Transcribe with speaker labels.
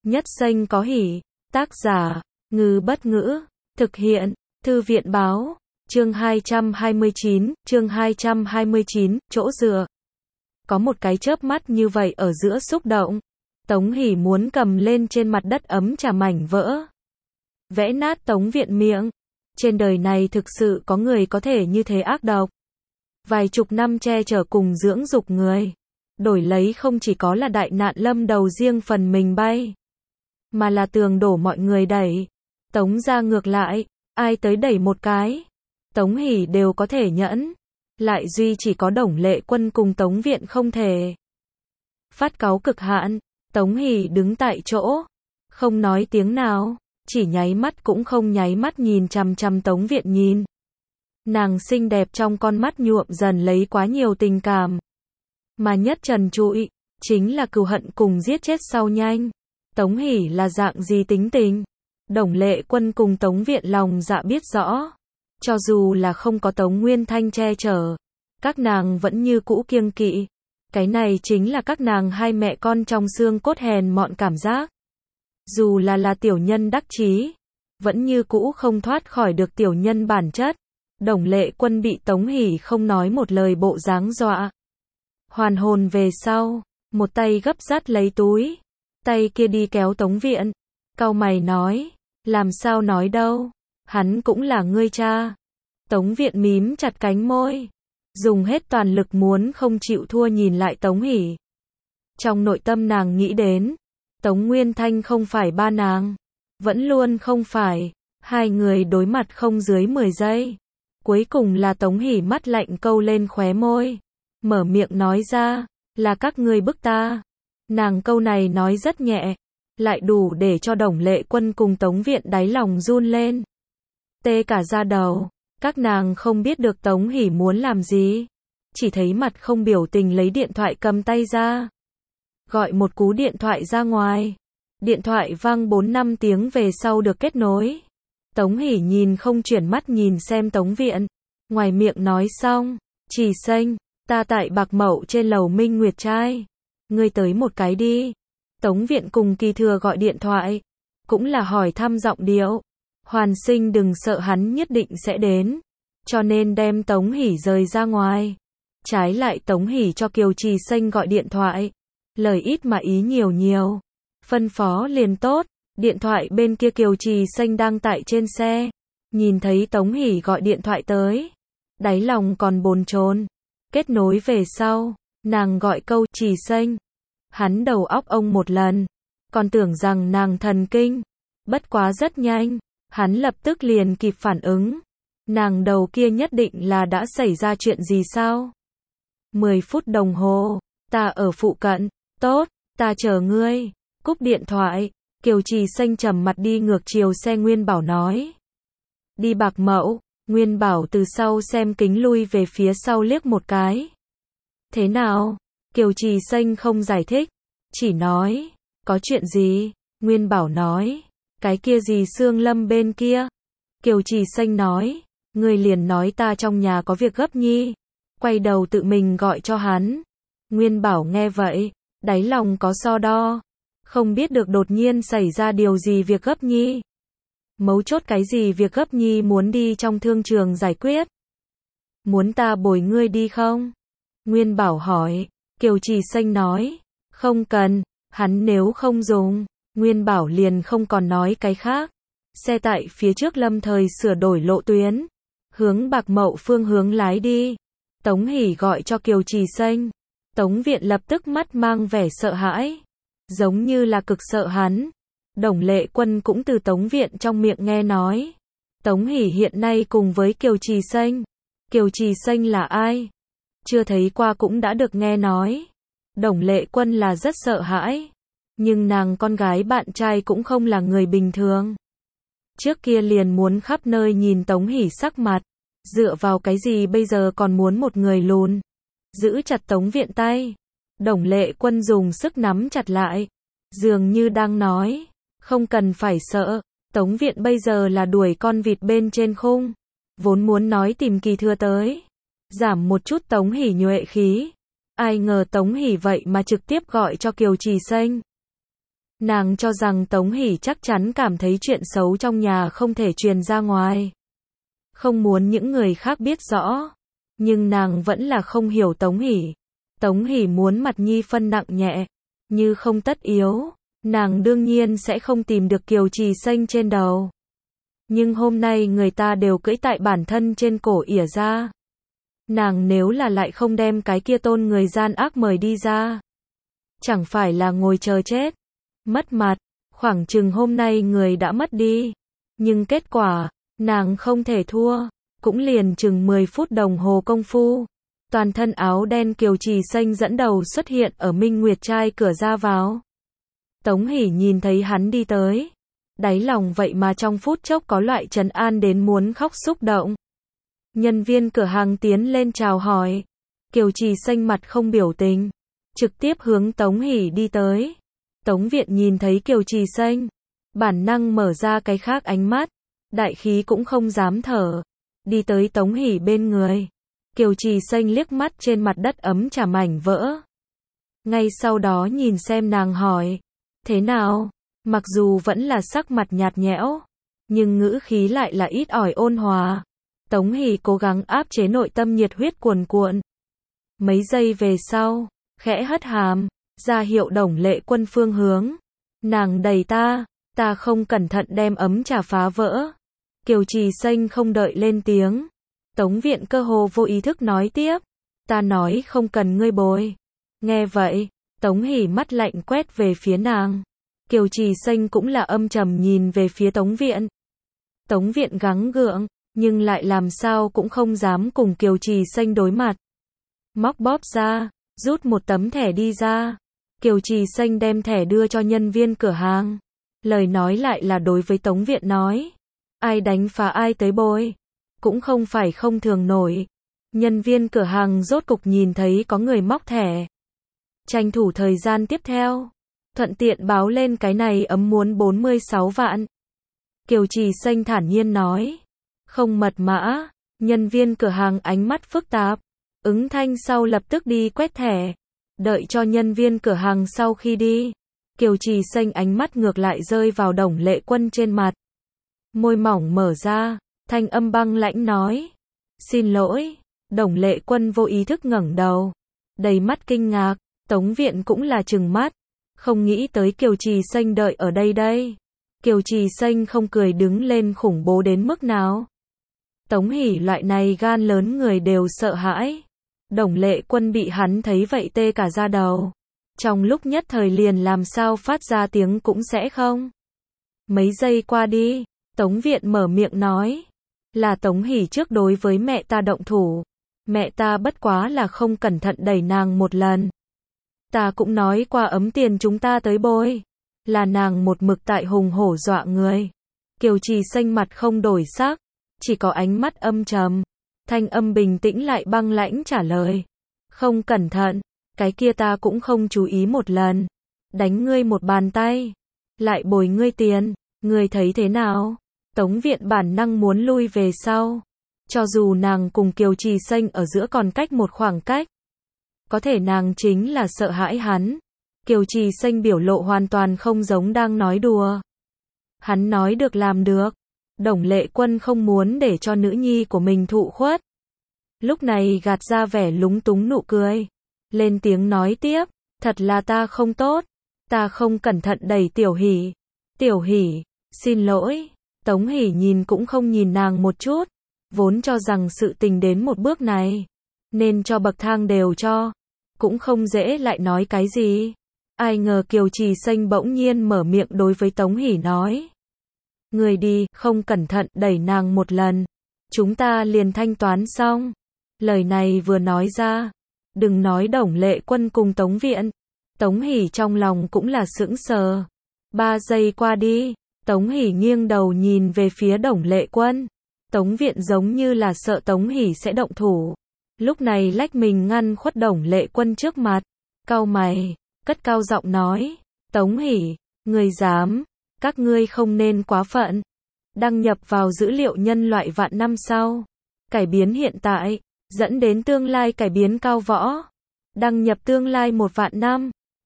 Speaker 1: Nhất xanh có hỉ. Tác giả, Ngư Bất Ngữ. Thực hiện, Thư viện Báo. Chương 229, chỗ dựa. Có một cái chớp mắt như vậy ở giữa xúc động. Tống Hỷ muốn cầm lên trên mặt đất ấm trà mảnh vỡ. Vẽ nát Tống Viện miệng. Trên đời này thực sự có người có thể như thế ác độc. Vài chục năm che chở cùng dưỡng dục người. Đổi lấy không chỉ có là đại nạn lâm đầu riêng phần mình bay. Mà là tường đổ mọi người đẩy. Tống ra ngược lại, ai tới đẩy một cái. Tống Hỷ đều có thể nhẫn. Lại duy chỉ có Đồng Lệ Quân cùng Tống Viện không thể. Phát cáu cực hạn, Tống Hỷ đứng tại chỗ. Không nói tiếng nào, chỉ nháy mắt cũng không nháy mắt nhìn chằm chằm Tống Viện nhìn. Nàng xinh đẹp trong con mắt nhuộm dần lấy quá nhiều tình cảm. Mà nhất trần trụi, chính là cừu hận cùng giết chết sau nhanh. Tống Hỷ là dạng gì tính tình? Đồng Lệ Quân cùng Tống Viện lòng dạ biết rõ. Cho dù là không có Tống Nguyên Thanh che chở, các nàng vẫn như cũ kiêng kỵ. Cái này chính là các nàng hai mẹ con trong xương cốt hèn mọn cảm giác. Dù là tiểu nhân đắc chí, vẫn như cũ không thoát khỏi được tiểu nhân bản chất. Đồng Lệ Quân bị Tống Hỷ không nói một lời bộ dáng dọa. Hoàn hồn về sau, một tay gấp dắt lấy túi, tay kia đi kéo Tống Viện. Cau mày nói, làm sao nói đâu, hắn cũng là ngươi cha. Tống Viện mím chặt cánh môi, dùng hết toàn lực muốn không chịu thua nhìn lại Tống Hỷ. Trong nội tâm nàng nghĩ đến, Tống Nguyên Thanh không phải ba nàng, vẫn luôn không phải. Hai người đối mặt không dưới 10 giây. Cuối cùng là Tống Hỷ mắt lạnh câu lên khóe môi, mở miệng nói ra, là các ngươi bức ta. Nàng câu này nói rất nhẹ, lại đủ để cho Đồng Lệ Quân cùng Tống Viện đáy lòng run lên. Tê cả da đầu, các nàng không biết được Tống Hỷ muốn làm gì. Chỉ thấy mặt không biểu tình lấy điện thoại cầm tay ra. Gọi một cú điện thoại ra ngoài. Điện thoại vang 4-5 tiếng về sau được kết nối. Tống Hỷ nhìn không chuyển mắt nhìn xem Tống Viện. Ngoài miệng nói xong, Trì Xanh, ta tại Bạc Mậu trên lầu Minh Nguyệt Trai. Ngươi tới một cái đi. Tống Viện cùng Kỳ Thừa gọi điện thoại. Cũng là hỏi thăm giọng điệu. Hoàn Sinh đừng sợ hắn nhất định sẽ đến. Cho nên đem Tống Hỷ rời ra ngoài. Trái lại Tống Hỷ cho Kiều Trì Xanh gọi điện thoại. Lời ít mà ý nhiều. Phân phó liền tốt. Điện thoại bên kia Kiều Trì Xanh đang tại trên xe. Nhìn thấy Tống Hỷ gọi điện thoại tới. Đáy lòng còn bồn chồn. Kết nối về sau, nàng gọi câu Trì Xanh. Hắn đầu óc ông một lần. Còn tưởng rằng nàng thần kinh. Bất quá rất nhanh. Hắn lập tức liền kịp phản ứng. Nàng đầu kia nhất định là đã xảy ra chuyện gì sao? 10 phút đồng hồ. Ta ở phụ cận. Tốt, ta chờ ngươi. Cúp điện thoại. Kiều Trì Xanh trầm mặt đi ngược chiều xe Nguyên Bảo nói. Đi Bạc Mậu. Nguyên Bảo từ sau xem kính lui về phía sau liếc một cái. Thế nào? Kiều Trì Xanh không giải thích. Chỉ nói. Có chuyện gì? Nguyên Bảo nói. Cái kia gì Sương Lâm bên kia. Kiều Trì Xanh nói. Ngươi liền nói ta trong nhà có việc gấp nhi. Quay đầu tự mình gọi cho hắn. Nguyên Bảo nghe vậy. Đáy lòng có so đo. Không biết được đột nhiên xảy ra điều gì việc gấp nhi. Mấu chốt cái gì việc gấp nhi muốn đi trong thương trường giải quyết. Muốn ta bồi ngươi đi không? Nguyên Bảo hỏi. Kiều Trì Xanh nói. Không cần, hắn nếu không dùng. Nguyên Bảo liền không còn nói cái khác. Xe tại phía trước lâm thời sửa đổi lộ tuyến. Hướng Bạc Mậu phương hướng lái đi. Tống Hỷ gọi cho Kiều Trì Xanh. Tống Viện lập tức mắt mang vẻ sợ hãi. Giống như là cực sợ hắn. Đồng Lệ Quân cũng từ Tống Viện trong miệng nghe nói. Tống Hỷ hiện nay cùng với Kiều Trì Xanh. Kiều Trì Xanh là ai? Chưa thấy qua cũng đã được nghe nói. Đồng Lệ Quân là rất sợ hãi. Nhưng nàng con gái bạn trai cũng không là người bình thường. Trước kia liền muốn khắp nơi nhìn Tống Hỷ sắc mặt. Dựa vào cái gì bây giờ còn muốn một người lùn. Giữ chặt Tống Viện tay. Đồng Lệ Quân dùng sức nắm chặt lại. Dường như đang nói. Không cần phải sợ. Tống Viện bây giờ là đuổi con vịt bên trên khung. Vốn muốn nói tìm Kỳ Thừa tới. Giảm một chút Tống Hỷ nhuệ khí. Ai ngờ Tống Hỷ vậy mà trực tiếp gọi cho Kiều Trì Xanh. Nàng cho rằng Tống Hỷ chắc chắn cảm thấy chuyện xấu trong nhà không thể truyền ra ngoài. Không muốn những người khác biết rõ. Nhưng nàng vẫn là không hiểu Tống Hỷ. Tống Hỷ muốn Mặt Nhi phân nặng nhẹ. Như không tất yếu. Nàng đương nhiên sẽ không tìm được kiều trì xanh trên đầu. Nhưng hôm nay người ta đều cưỡi tại bản thân trên cổ ỉa ra. Nàng nếu là lại không đem cái kia tôn người gian ác mời đi ra. Chẳng phải là ngồi chờ chết. Mất mặt. Khoảng chừng hôm nay người đã mất đi. Nhưng kết quả, nàng không thể thua. Cũng liền chừng 10 phút đồng hồ công phu. Toàn thân áo đen kiều trì xanh dẫn đầu xuất hiện ở Minh Nguyệt trai cửa ra vào. Tống Hỷ nhìn thấy hắn đi tới. Đáy lòng vậy mà trong phút chốc có loại trấn an đến muốn khóc xúc động. Nhân viên cửa hàng tiến lên chào hỏi. Kiều trì xanh mặt không biểu tình. Trực tiếp hướng Tống Hỷ đi tới. Tống Viện nhìn thấy kiều trì xanh. Bản năng mở ra cái khác ánh mắt. Đại khí cũng không dám thở. Đi tới Tống Hỷ bên người. Kiều trì xanh liếc mắt trên mặt đất ấm trà mảnh vỡ. Ngay sau đó nhìn xem nàng hỏi. Thế nào? Mặc dù vẫn là sắc mặt nhạt nhẽo. Nhưng ngữ khí lại là ít ỏi ôn hòa. Tống Hỷ cố gắng áp chế nội tâm nhiệt huyết cuồn cuộn. Mấy giây về sau, khẽ hất hàm, ra hiệu Đồng Lệ Quân phương hướng. Nàng đẩy ta không cẩn thận đem ấm trà phá vỡ. Kiều trì xanh không đợi lên tiếng. Tống Viện cơ hồ vô ý thức nói tiếp. Ta nói không cần ngươi bồi. Nghe vậy, Tống Hỷ mắt lạnh quét về phía nàng. Kiều trì xanh cũng là âm trầm nhìn về phía Tống Viện. Tống Viện gắng gượng, nhưng lại làm sao cũng không dám cùng kiều trì xanh đối mặt. Móc bóp ra, rút một tấm thẻ đi ra. Kiều trì xanh đem thẻ đưa cho nhân viên cửa hàng. Lời nói lại là đối với Tống Viện nói. Ai đánh phá ai tới bồi. Cũng không phải không thường nổi. Nhân viên cửa hàng rốt cục nhìn thấy có người móc thẻ. Tranh thủ thời gian tiếp theo. Thuận tiện báo lên cái này ấm muốn 46 vạn. Kiều trì xanh thản nhiên nói. Không mật mã. Nhân viên cửa hàng ánh mắt phức tạp. Ứng thanh sau lập tức đi quét thẻ. Đợi cho nhân viên cửa hàng sau khi đi. Kiều trì xanh ánh mắt ngược lại rơi vào Đồng Lệ Quân trên mặt. Môi mỏng mở ra. Thanh âm băng lãnh nói. Xin lỗi. Đồng Lệ Quân vô ý thức ngẩng đầu. Đầy mắt kinh ngạc. Tống Viện cũng là trừng mắt. Không nghĩ tới kiều trì xanh đợi ở đây. Kiều trì xanh không cười đứng lên khủng bố đến mức nào. Tống Hỷ loại này gan lớn người đều sợ hãi. Đồng Lệ Quân bị hắn thấy vậy tê cả da đầu. Trong lúc nhất thời liền làm sao phát ra tiếng cũng sẽ không. Mấy giây qua đi, Tống Viện mở miệng nói. Là Tống Hỷ trước đối với mẹ ta động thủ. Mẹ ta bất quá là không cẩn thận đẩy nàng một lần. Ta cũng nói qua ấm tiền chúng ta tới bồi. Là nàng một mực tại hùng hổ dọa người. Kiều trì xanh mặt không đổi sắc. Chỉ có ánh mắt âm trầm. Thanh âm bình tĩnh lại băng lãnh trả lời. Không cẩn thận. Cái kia ta cũng không chú ý một lần. Đánh ngươi một bàn tay. Lại bồi ngươi tiền. Ngươi thấy thế nào? Tống Viện bản năng muốn lui về sau. Cho dù nàng cùng kiều trì xanh ở giữa còn cách một khoảng cách. Có thể nàng chính là sợ hãi hắn. Kiều trì xanh biểu lộ hoàn toàn không giống đang nói đùa. Hắn nói được làm được. Đồng Lệ Quân không muốn để cho nữ nhi của mình thụ khuất. Lúc này gạt ra vẻ lúng túng nụ cười. Lên tiếng nói tiếp. Thật là ta không tốt. Ta không cẩn thận đẩy Tiểu Hỷ. Tiểu Hỷ, xin lỗi. Tống Hỷ nhìn cũng không nhìn nàng một chút. Vốn cho rằng sự tình đến một bước này. Nên cho bậc thang đều cho. Cũng không dễ lại nói cái gì. Ai ngờ kiều trì xanh bỗng nhiên mở miệng đối với Tống Hỷ nói. Người đi, không cẩn thận đẩy nàng một lần. Chúng ta liền thanh toán xong. Lời này vừa nói ra. Đừng nói Đồng Lệ Quân cùng Tống Viện. Tống Hỷ trong lòng cũng là sững sờ. 3 giây qua đi. Tống Hỷ nghiêng đầu nhìn về phía Đồng Lệ Quân. Tống Viện giống như là sợ Tống Hỷ sẽ động thủ. Lúc này lách mình ngăn khuất Đồng Lệ Quân trước mặt. Cau mày, cất cao giọng nói. Tống Hỷ, ngươi dám. Các ngươi không nên quá phận. Đăng nhập vào dữ liệu nhân loại vạn năm sau. Cải biến hiện tại. Dẫn đến tương lai cải biến cao võ. Đăng nhập tương lai 1 vạn năm.